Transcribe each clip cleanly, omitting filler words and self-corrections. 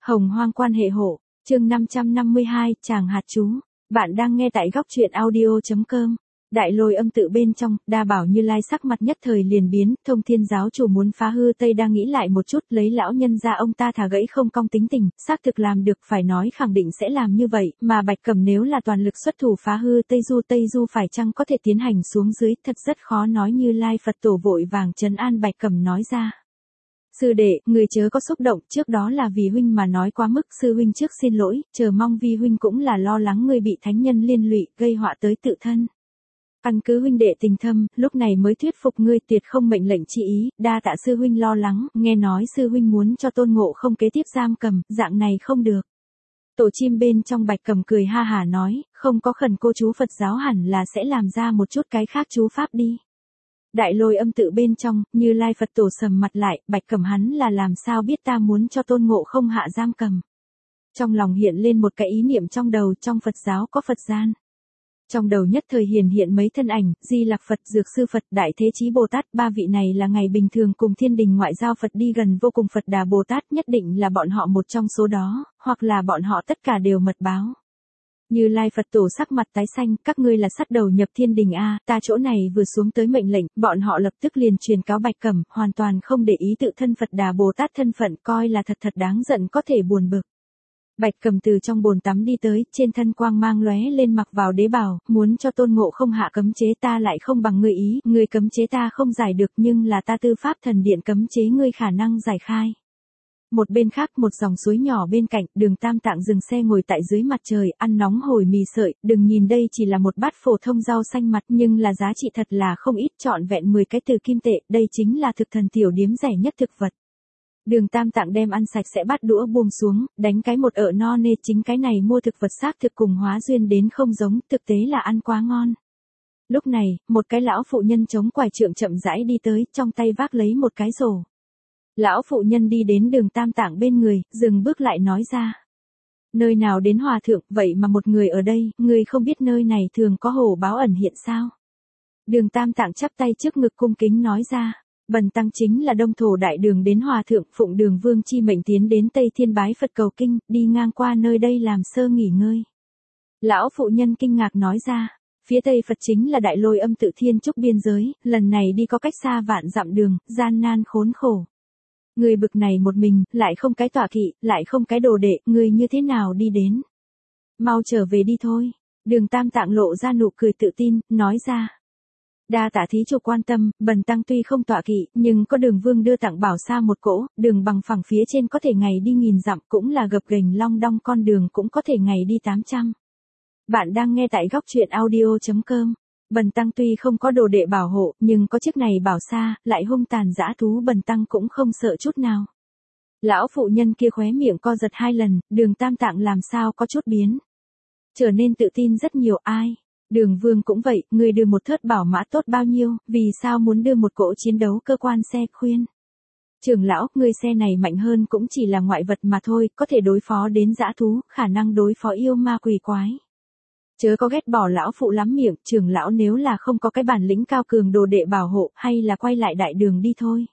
Hồng hoang quan hệ hộ, chương 552, chàng hạt chú. Bạn đang nghe tại góc truyện audio.com. Đại Lôi Âm tự bên trong, Đa Bảo Như Lai sắc mặt nhất thời liền biến, Thông Thiên giáo chủ muốn phá hư Tây đang nghĩ lại một chút, lấy lão nhân ra ông ta thà gãy không cong tính tình, xác thực làm được, phải nói khẳng định sẽ làm như vậy, mà Bạch Cẩm nếu là toàn lực xuất thủ phá hư Tây Du phải chăng có thể tiến hành xuống dưới, thật rất khó nói. Như Lai Phật tổ vội vàng trấn an Bạch Cẩm nói ra. Sư đệ, người chớ có xúc động, trước đó là vì huynh mà nói quá mức, sư huynh trước xin lỗi, chờ mong vi huynh cũng là lo lắng ngươi bị thánh nhân liên lụy, gây họa tới tự thân. Căn cứ huynh đệ tình thâm, lúc này mới thuyết phục ngươi, tuyệt không mệnh lệnh chi ý, đa tạ sư huynh lo lắng, nghe nói sư huynh muốn cho Tôn Ngộ Không kế tiếp giam cầm, dạng này không được. Tổ chim bên trong Bạch Cẩm cười ha hả nói, không có khẩn cô chú Phật giáo hẳn là sẽ làm ra một chút cái khác chú pháp đi. Đại Lôi Âm tự bên trong, Như Lai Phật tổ sầm mặt lại, Bạch Cẩm hắn là làm sao biết ta muốn cho Tôn Ngộ Không hạ giam cầm. Trong lòng hiện lên một cái ý niệm trong đầu, trong Phật giáo có Phật gian. Trong đầu nhất thời hiện mấy thân ảnh, Di Lặc Phật, Dược Sư Phật, Đại Thế Chí Bồ Tát, ba vị này là ngày bình thường cùng thiên đình ngoại giao Phật đi gần vô cùng. Phật Đà Bồ Tát nhất định là bọn họ một trong số đó, hoặc là bọn họ tất cả đều mật báo. Như Lai Phật tổ sắc mặt tái xanh, các ngươi là sắt đầu nhập thiên đình a, ta chỗ này vừa xuống tới mệnh lệnh, bọn họ lập tức liền truyền cáo Bạch Cẩm, hoàn toàn không để ý tự thân Phật Đà Bồ Tát thân phận, coi là thật đáng giận có thể buồn bực. Bạch Cẩm từ trong bồn tắm đi tới, trên thân quang mang lóe lên, mặc vào đế bào, muốn cho Tôn Ngộ Không hạ cấm chế, ta lại không bằng ngươi ý, ngươi cấm chế ta không giải được, nhưng là ta Tư Pháp Thần Điện cấm chế ngươi khả năng giải khai. Một bên khác, một dòng suối nhỏ bên cạnh, Đường Tam Tạng dừng xe ngồi tại dưới mặt trời, ăn nóng hổi mì sợi, đừng nhìn đây chỉ là một bát phổ thông rau xanh mặt, nhưng là giá trị thật là không ít, trọn vẹn 10 cái từ kim tệ, đây chính là thực thần tiểu điếm rẻ nhất thực vật. Đường Tam Tạng đem ăn sạch sẽ bát đũa buông xuống, đánh cái một ợ no nê, chính cái này mua thực vật xác thực cùng hóa duyên đến không giống, thực tế là ăn quá ngon. Lúc này, một cái lão phụ nhân chống quải trượng chậm rãi đi tới, trong tay vác lấy một cái rổ. Lão phụ nhân đi đến Đường Tam Tạng bên người, dừng bước lại nói ra. Nơi nào đến hòa thượng, vậy mà một người ở đây, người không biết nơi này thường có hổ báo ẩn hiện sao? Đường Tam Tạng chắp tay trước ngực cung kính nói ra. Bần tăng chính là Đông Thổ Đại Đường đến hòa thượng, phụng Đường Vương chi mệnh tiến đến Tây Thiên bái Phật cầu kinh, đi ngang qua nơi đây làm sơ nghỉ ngơi. Lão phụ nhân kinh ngạc nói ra. Phía Tây Phật chính là Đại Lôi Âm tự thiên trúc biên giới, lần này đi có cách xa vạn dặm đường, gian nan khốn khổ. Người bực này một mình, lại không cái tọa kỵ, lại không cái đồ đệ, người như thế nào đi đến? Mau trở về đi thôi. Đường Tam Tạng lộ ra nụ cười tự tin, nói ra. Đa tạ thí chủ quan tâm, bần tăng tuy không tọa kỵ, nhưng có Đường Vương đưa tặng bảo xa một cỗ, đường bằng phẳng phía trên có thể ngày đi 1000 dặm, cũng là gập ghềnh long đong, con đường cũng có thể ngày đi 800. Bạn đang nghe tại góc truyện audio.com. Bần tăng tuy không có đồ đệ bảo hộ, nhưng có chiếc này bảo xa, lại hung tàn dã thú, bần tăng cũng không sợ chút nào. Lão phụ nhân kia khóe miệng co giật 2 lần, Đường Tam Tạng làm sao có chút biến. Trở nên tự tin rất nhiều. Ai? Đường Vương cũng vậy, người đưa một thớt bảo mã tốt bao nhiêu, vì sao muốn đưa một cỗ chiến đấu cơ quan xe khuyên? Trưởng lão, người xe này mạnh hơn cũng chỉ là ngoại vật mà thôi, có thể đối phó đến dã thú, khả năng đối phó yêu ma quỷ quái. Chớ có ghét bỏ lão phụ lắm miệng, trưởng lão nếu là không có cái bản lĩnh cao cường đồ đệ bảo hộ, hay là quay lại đại đường đi thôi.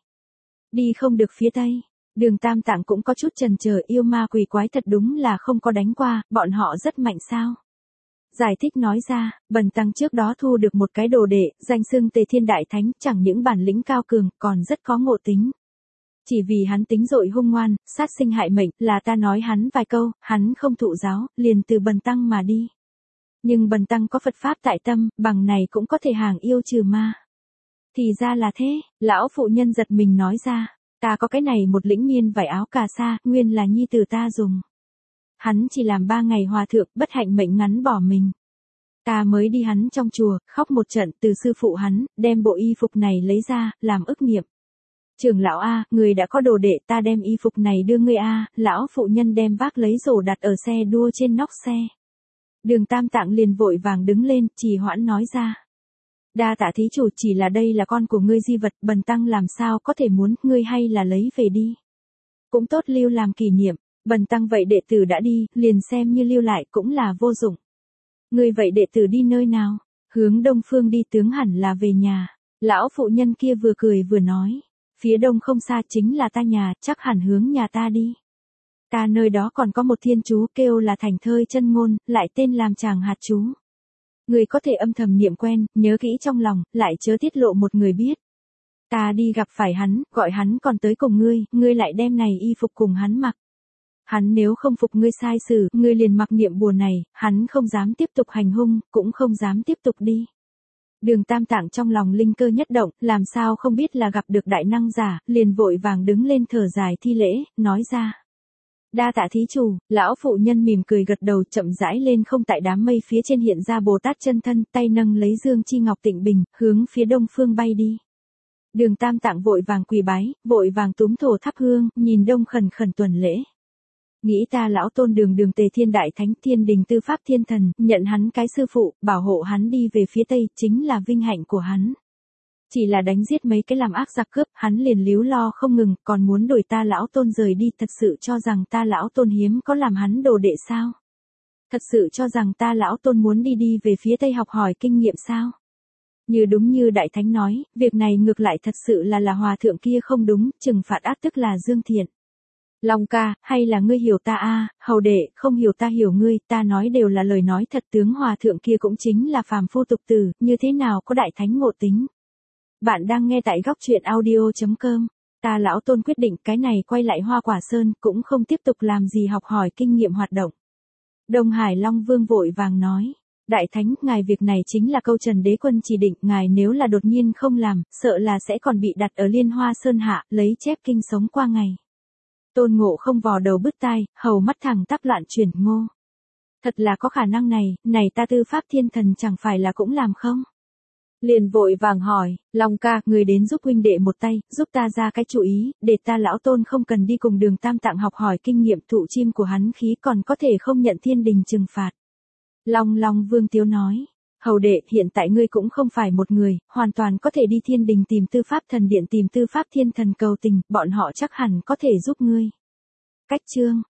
Đi không được phía Tây. Đường Tam Tạng cũng có chút chần chờ, yêu ma quỷ quái thật đúng là không có đánh qua, bọn họ rất mạnh sao? Giải thích nói ra, bần tăng trước đó thu được một cái đồ đệ, danh xưng Tề Thiên Đại Thánh, chẳng những bản lĩnh cao cường, còn rất có ngộ tính. Chỉ vì hắn tính dội hung ngoan, sát sinh hại mệnh, là ta nói hắn vài câu, hắn không thụ giáo, liền từ bần tăng mà đi. Nhưng bần tăng có Phật Pháp tại tâm, bằng này cũng có thể hàng yêu trừ ma. Thì ra là thế, lão phụ nhân giật mình nói ra, ta có cái này một lĩnh miên vải áo cà sa, nguyên là nhi tử ta dùng. Hắn chỉ làm 3 ngày hòa thượng, bất hạnh mệnh ngắn bỏ mình. Ta mới đi hắn trong chùa, khóc một trận, từ sư phụ hắn, đem bộ y phục này lấy ra, làm ức niệm. Trưởng lão a, người đã có đồ đệ, ta đem y phục này đưa ngươi a. Lão phụ nhân đem vác lấy rổ đặt ở xe đua trên nóc xe. Đường Tam Tạng liền vội vàng đứng lên, trì hoãn nói ra. Đa tạ thí chủ, chỉ là đây là con của ngươi di vật, bần tăng làm sao có thể muốn, ngươi hay là lấy về đi. Cũng tốt lưu làm kỷ niệm, bần tăng vậy đệ tử đã đi, liền xem như lưu lại cũng là vô dụng. Ngươi vậy đệ tử đi nơi nào? Hướng đông phương đi, tướng hẳn là về nhà. Lão phụ nhân kia vừa cười vừa nói. Phía đông không xa chính là ta nhà, chắc hẳn hướng nhà ta đi. Ta nơi đó còn có một thiên chú kêu là Thành Thơi Chân Ngôn, lại tên làm Tràng Hạt Chú. Ngươi có thể âm thầm niệm quen, nhớ kỹ trong lòng, lại chớ tiết lộ một người biết. Ta đi gặp phải hắn, gọi hắn còn tới cùng ngươi lại đem này y phục cùng hắn mặc. Hắn nếu không phục ngươi sai xử, ngươi liền mặc niệm bùa này, hắn không dám tiếp tục hành hung, cũng không dám tiếp tục đi. Đường Tam Tạng trong lòng linh cơ nhất động, làm sao không biết là gặp được đại năng giả, liền vội vàng đứng lên thở dài thi lễ, nói ra. Đa tạ thí chủ, lão phụ nhân mỉm cười gật đầu chậm rãi lên không tại đám mây phía trên hiện ra Bồ Tát chân thân, tay nâng lấy dương chi ngọc tịnh bình, hướng phía đông phương bay đi. Đường Tam Tạng vội vàng quỳ bái, vội vàng túm thổ thắp hương, nhìn đông khẩn khẩn tuần lễ. Nghĩ ta lão tôn đường Tề Thiên Đại Thánh Thiên Đình Tư Pháp Thiên Thần, nhận hắn cái sư phụ, bảo hộ hắn đi về phía Tây, chính là vinh hạnh của hắn. Chỉ là đánh giết mấy cái làm ác giặc cướp, hắn liền líu lo không ngừng, còn muốn đuổi ta lão tôn rời đi, thật sự cho rằng ta lão tôn hiếm có làm hắn đồ đệ sao? Thật sự cho rằng ta lão tôn muốn đi về phía Tây học hỏi kinh nghiệm sao? Như đúng như Đại Thánh nói, việc này ngược lại thật sự là hòa thượng kia không đúng, trừng phạt ác tức là Dương Thiện. Long ca, hay là ngươi hiểu ta a, hầu đệ, không hiểu ta hiểu ngươi, ta nói đều là lời nói thật, tướng hòa thượng kia cũng chính là phàm phu tục tử, như thế nào có Đại Thánh ngộ tính. Bạn đang nghe tại góc truyện audio.com. Ta lão tôn quyết định cái này quay lại Hoa Quả Sơn, cũng không tiếp tục làm gì học hỏi kinh nghiệm hoạt động. Đông Hải Long Vương vội vàng nói. Đại Thánh, ngài việc này chính là câu Trần Đế Quân chỉ định, ngài nếu là đột nhiên không làm, sợ là sẽ còn bị đặt ở Liên Hoa Sơn hạ, lấy chép kinh sống qua ngày. Tôn Ngộ không vò đầu bứt tai, hầu mắt thẳng tắp loạn chuyển ngô. Thật là có khả năng này ta Tư Pháp Thiên Thần chẳng phải là cũng làm không? Liền vội vàng hỏi, Long ca, người đến giúp huynh đệ một tay, giúp ta ra cái chủ ý, để ta lão tôn không cần đi cùng Đường Tam Tạng học hỏi kinh nghiệm thụ chim của hắn khí, còn có thể không nhận thiên đình trừng phạt. Long Vương Tiếu nói, hầu đệ, hiện tại ngươi cũng không phải một người, hoàn toàn có thể đi thiên đình tìm Tư Pháp Thần Điện, tìm Tư Pháp Thiên Thần cầu tình, bọn họ chắc hẳn có thể giúp ngươi. Cách chương